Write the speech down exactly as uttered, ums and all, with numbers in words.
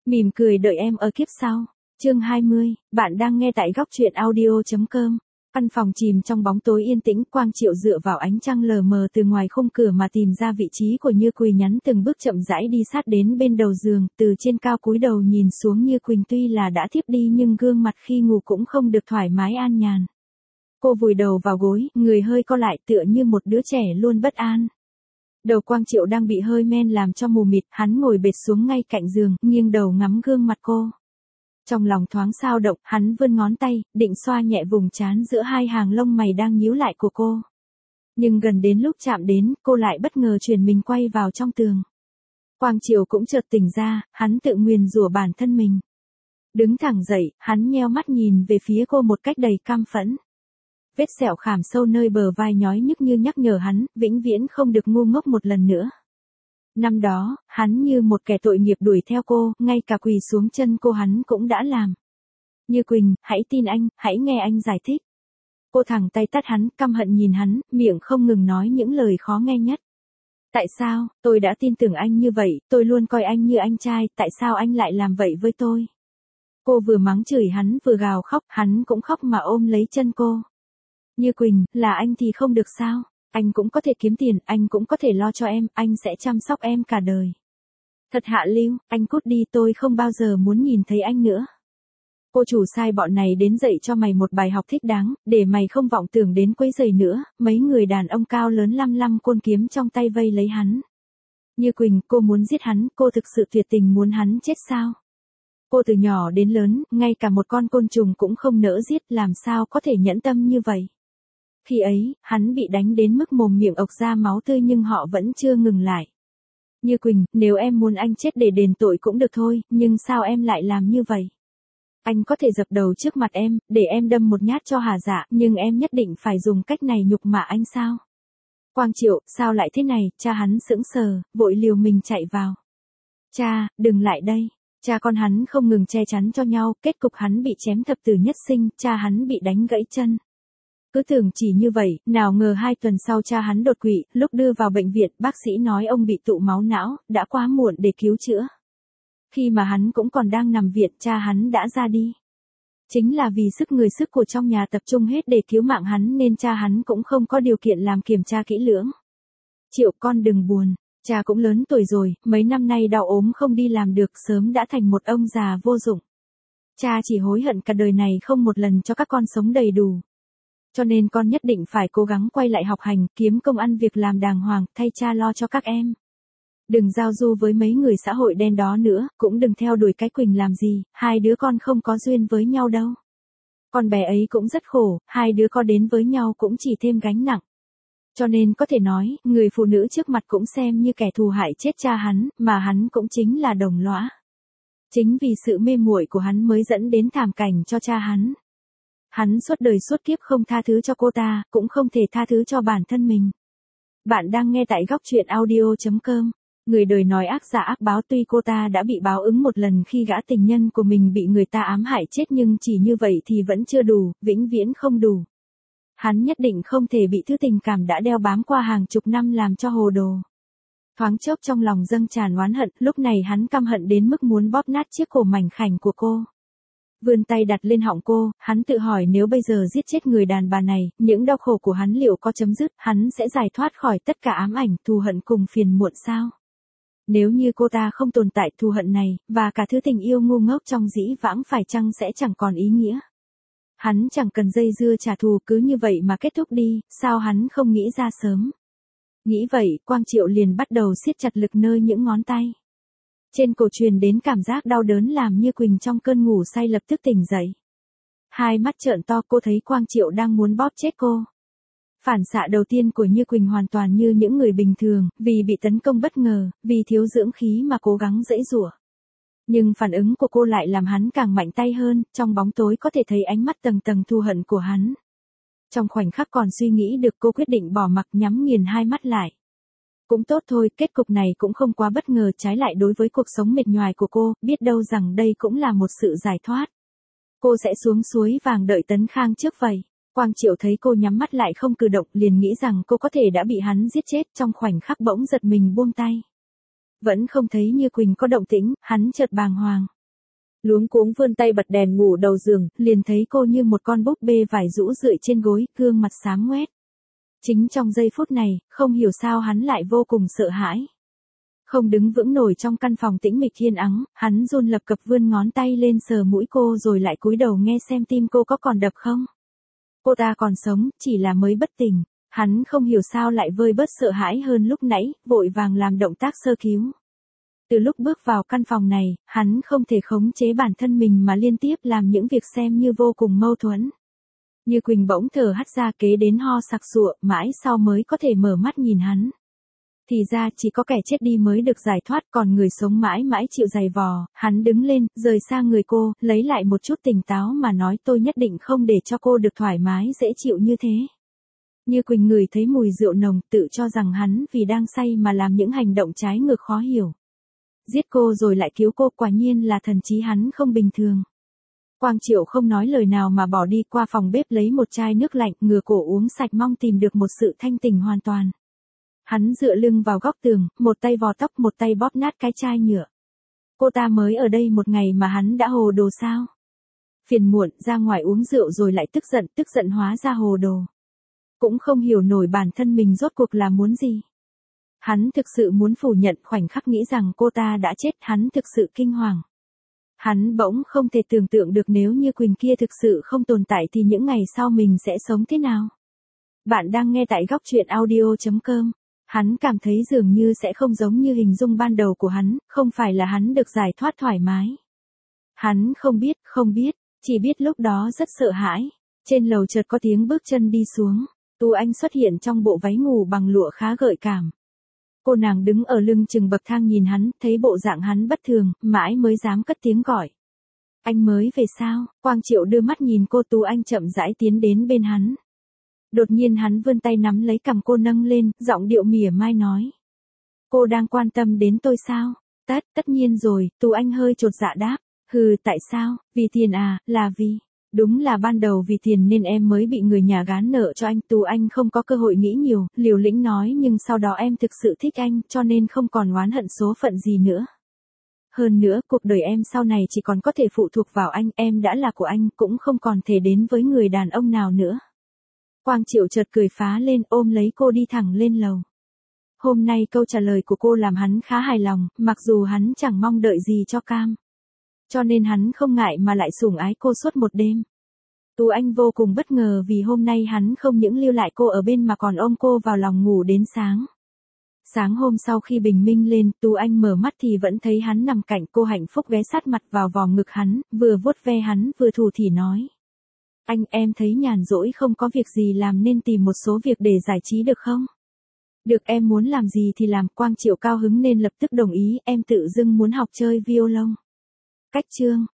Mỉm cười đợi em ở kiếp sau. Chương hai mươi, bạn đang nghe tại góc truyện audio chấm com. Căn phòng chìm trong bóng tối yên tĩnh, Quang Triệu dựa vào ánh trăng lờ mờ từ ngoài khung cửa mà tìm ra vị trí của Như Quỳnh, nhắn từng bước chậm rãi đi sát đến bên đầu giường, từ trên cao cúi đầu nhìn xuống. Như Quỳnh tuy là đã thiếp đi nhưng gương mặt khi ngủ cũng không được thoải mái an nhàn. Cô vùi đầu vào gối, người hơi co lại tựa như một đứa trẻ luôn bất an. Đầu Quang Triệu đang bị hơi men làm cho mù mịt, hắn ngồi bệt xuống ngay cạnh giường, nghiêng đầu ngắm gương mặt cô. Trong lòng thoáng xao động, hắn vươn ngón tay, định xoa nhẹ vùng trán giữa hai hàng lông mày đang nhíu lại của cô. Nhưng gần đến lúc chạm đến, cô lại bất ngờ chuyển mình quay vào trong tường. Quang Triệu cũng chợt tỉnh ra, hắn tự nguyền rủa bản thân mình. Đứng thẳng dậy, hắn nheo mắt nhìn về phía cô một cách đầy căm phẫn. Vết sẹo khảm sâu nơi bờ vai nhói nhức như nhắc nhở hắn, vĩnh viễn không được ngu ngốc một lần nữa. Năm đó, hắn như một kẻ tội nghiệp đuổi theo cô, ngay cả quỳ xuống chân cô hắn cũng đã làm. Như Quỳnh, hãy tin anh, hãy nghe anh giải thích. Cô thẳng tay tát hắn, căm hận nhìn hắn, miệng không ngừng nói những lời khó nghe nhất. Tại sao, tôi đã tin tưởng anh như vậy, tôi luôn coi anh như anh trai, tại sao anh lại làm vậy với tôi? Cô vừa mắng chửi hắn vừa gào khóc, hắn cũng khóc mà ôm lấy chân cô. Như Quỳnh, là anh thì không được sao? Anh cũng có thể kiếm tiền, anh cũng có thể lo cho em, anh sẽ chăm sóc em cả đời. Thật hạ lưu, anh cút đi, tôi không bao giờ muốn nhìn thấy anh nữa. Cô chủ sai bọn này đến dạy cho mày một bài học thích đáng, để mày không vọng tưởng đến quấy rầy nữa. Mấy người đàn ông cao lớn lăm lăm côn kiếm trong tay vây lấy hắn. Như Quỳnh, cô muốn giết hắn, cô thực sự tuyệt tình muốn hắn chết sao? Cô từ nhỏ đến lớn, ngay cả một con côn trùng cũng không nỡ giết, làm sao có thể nhẫn tâm như vậy? Khi ấy, hắn bị đánh đến mức mồm miệng ộc ra máu tươi nhưng họ vẫn chưa ngừng lại. Như Quỳnh, nếu em muốn anh chết để đền tội cũng được thôi, nhưng sao em lại làm như vậy? Anh có thể dập đầu trước mặt em, để em đâm một nhát cho hả dạ, nhưng em nhất định phải dùng cách này nhục mạ anh sao? Quang Triệu, sao lại thế này? Cha hắn sững sờ, vội liều mình chạy vào. Cha, đừng lại đây. Cha con hắn không ngừng che chắn cho nhau, kết cục hắn bị chém thập tử nhất sinh, cha hắn bị đánh gãy chân. Cứ tưởng chỉ như vậy, nào ngờ hai tuần sau cha hắn đột quỵ, lúc đưa vào bệnh viện, bác sĩ nói ông bị tụ máu não, đã quá muộn để cứu chữa. Khi mà hắn cũng còn đang nằm viện, cha hắn đã ra đi. Chính là vì sức người sức của trong nhà tập trung hết để cứu mạng hắn nên cha hắn cũng không có điều kiện làm kiểm tra kỹ lưỡng. Triệu, con đừng buồn, cha cũng lớn tuổi rồi, mấy năm nay đau ốm không đi làm được, sớm đã thành một ông già vô dụng. Cha chỉ hối hận cả đời này không một lần cho các con sống đầy đủ. Cho nên con nhất định phải cố gắng quay lại học hành, kiếm công ăn việc làm đàng hoàng, thay cha lo cho các em. Đừng giao du với mấy người xã hội đen đó nữa, cũng đừng theo đuổi cái Quỳnh làm gì, hai đứa con không có duyên với nhau đâu. Con bé ấy cũng rất khổ, hai đứa con đến với nhau cũng chỉ thêm gánh nặng. Cho nên có thể nói, người phụ nữ trước mặt cũng xem như kẻ thù hại chết cha hắn, mà hắn cũng chính là đồng lõa. Chính vì sự mê muội của hắn mới dẫn đến thảm cảnh cho cha hắn. Hắn suốt đời suốt kiếp không tha thứ cho cô ta, cũng không thể tha thứ cho bản thân mình. Bạn đang nghe tại góc truyện audio chấm com. Người đời nói ác giả ác báo, tuy cô ta đã bị báo ứng một lần khi gã tình nhân của mình bị người ta ám hại chết nhưng chỉ như vậy thì vẫn chưa đủ, vĩnh viễn không đủ. Hắn nhất định không thể bị thứ tình cảm đã đeo bám qua hàng chục năm làm cho hồ đồ. Thoáng chốc trong lòng dâng tràn oán hận, lúc này hắn căm hận đến mức muốn bóp nát chiếc cổ mảnh khảnh của cô. Vươn tay đặt lên họng cô, hắn tự hỏi nếu bây giờ giết chết người đàn bà này, những đau khổ của hắn liệu có chấm dứt, hắn sẽ giải thoát khỏi tất cả ám ảnh, thù hận cùng phiền muộn sao? Nếu như cô ta không tồn tại, thù hận này, và cả thứ tình yêu ngu ngốc trong dĩ vãng phải chăng sẽ chẳng còn ý nghĩa? Hắn chẳng cần dây dưa trả thù, cứ như vậy mà kết thúc đi, sao hắn không nghĩ ra sớm? Nghĩ vậy, Quang Triệu liền bắt đầu siết chặt lực nơi những ngón tay. Trên cổ truyền đến cảm giác đau đớn làm Như Quỳnh trong cơn ngủ say lập tức tỉnh dậy. Hai mắt trợn to, cô thấy Quang Triệu đang muốn bóp chết cô. Phản xạ đầu tiên của Như Quỳnh hoàn toàn như những người bình thường, vì bị tấn công bất ngờ, vì thiếu dưỡng khí mà cố gắng giãy giụa. Nhưng phản ứng của cô lại làm hắn càng mạnh tay hơn, trong bóng tối có thể thấy ánh mắt tầng tầng thù hận của hắn. Trong khoảnh khắc còn suy nghĩ được, cô quyết định bỏ mặc, nhắm nghiền hai mắt lại. Cũng tốt thôi, kết cục này cũng không quá bất ngờ, trái lại đối với cuộc sống mệt nhoài của cô, biết đâu rằng đây cũng là một sự giải thoát. Cô sẽ xuống suối vàng đợi Tấn Khang trước vậy. Quang Triệu thấy cô nhắm mắt lại không cử động, liền nghĩ rằng cô có thể đã bị hắn giết chết, trong khoảnh khắc bỗng giật mình buông tay. Vẫn không thấy Như Quỳnh có động tĩnh, hắn chợt bàng hoàng. Luống cuống vươn tay bật đèn ngủ đầu giường, liền thấy cô như một con búp bê vải rũ rượi trên gối, gương mặt xám ngoét. Chính trong giây phút này, không hiểu sao hắn lại vô cùng sợ hãi. Không đứng vững nổi trong căn phòng tĩnh mịch yên ắng, hắn run lập cập vươn ngón tay lên sờ mũi cô rồi lại cúi đầu nghe xem tim cô có còn đập không. Cô ta còn sống, chỉ là mới bất tỉnh. Hắn không hiểu sao lại vơi bớt sợ hãi hơn lúc nãy, vội vàng làm động tác sơ cứu. Từ lúc bước vào căn phòng này, hắn không thể khống chế bản thân mình mà liên tiếp làm những việc xem như vô cùng mâu thuẫn. Như Quỳnh bỗng thở hắt ra kế đến ho sặc sụa, mãi sau mới có thể mở mắt nhìn hắn. Thì ra chỉ có kẻ chết đi mới được giải thoát, còn người sống mãi mãi chịu giày vò. Hắn đứng lên, rời xa người cô, lấy lại một chút tỉnh táo mà nói tôi nhất định không để cho cô được thoải mái dễ chịu như thế. Như Quỳnh ngửi thấy mùi rượu nồng, tự cho rằng hắn vì đang say mà làm những hành động trái ngược khó hiểu. Giết cô rồi lại cứu cô, quả nhiên là thần trí hắn không bình thường. Quang Triệu không nói lời nào mà bỏ đi qua phòng bếp lấy một chai nước lạnh, ngửa cổ uống sạch mong tìm được một sự thanh tỉnh hoàn toàn. Hắn dựa lưng vào góc tường, một tay vò tóc một tay bóp nát cái chai nhựa. Cô ta mới ở đây một ngày mà hắn đã hồ đồ sao? Phiền muộn, ra ngoài uống rượu rồi lại tức giận, tức giận hóa ra hồ đồ. Cũng không hiểu nổi bản thân mình rốt cuộc là muốn gì. Hắn thực sự muốn phủ nhận, khoảnh khắc nghĩ rằng cô ta đã chết, hắn thực sự kinh hoàng. Hắn bỗng không thể tưởng tượng được nếu như Quỳnh kia thực sự không tồn tại thì những ngày sau mình sẽ sống thế nào. Bạn đang nghe tại góc truyện audio chấm com. Hắn cảm thấy dường như sẽ không giống như hình dung ban đầu của hắn, không phải là hắn được giải thoát thoải mái. Hắn không biết, không biết, chỉ biết lúc đó rất sợ hãi. Trên lầu chợt có tiếng bước chân đi xuống. Tú Anh xuất hiện trong bộ váy ngủ bằng lụa khá gợi cảm. Cô nàng đứng ở lưng chừng bậc thang nhìn hắn, thấy bộ dạng hắn bất thường, mãi mới dám cất tiếng gọi. Anh mới về sao? Quang Triệu đưa mắt nhìn cô. Tú Anh chậm rãi tiến đến bên hắn. Đột nhiên hắn vươn tay nắm lấy cằm cô nâng lên, giọng điệu mỉa mai nói. Cô đang quan tâm đến tôi sao? Tất, tất nhiên rồi, Tú Anh hơi chột dạ đáp. Hừ, tại sao? Vì tiền à, là vì... Đúng là ban đầu vì tiền nên em mới bị người nhà gán nợ cho anh. Tú Anh không có cơ hội nghĩ nhiều, liều lĩnh nói, nhưng sau đó em thực sự thích anh, cho nên không còn oán hận số phận gì nữa. Hơn nữa, cuộc đời em sau này chỉ còn có thể phụ thuộc vào anh, em đã là của anh, cũng không còn thể đến với người đàn ông nào nữa. Quang Triệu chợt cười phá lên, ôm lấy cô đi thẳng lên lầu. Hôm nay câu trả lời của cô làm hắn khá hài lòng, mặc dù hắn chẳng mong đợi gì cho cam. Cho nên hắn không ngại mà lại sủng ái cô suốt một đêm. Tú Anh vô cùng bất ngờ vì hôm nay hắn không những lưu lại cô ở bên mà còn ôm cô vào lòng ngủ đến sáng. Sáng hôm sau khi bình minh lên, Tú Anh mở mắt thì vẫn thấy hắn nằm cạnh cô, hạnh phúc ghé sát mặt vào vòng ngực hắn, vừa vuốt ve hắn vừa thủ thỉ nói. Anh, em thấy nhàn rỗi không có việc gì làm nên tìm một số việc để giải trí được không? Được, em muốn làm gì thì làm. Quang Triệu cao hứng nên lập tức đồng ý, em tự dưng muốn học chơi violon. Cách chương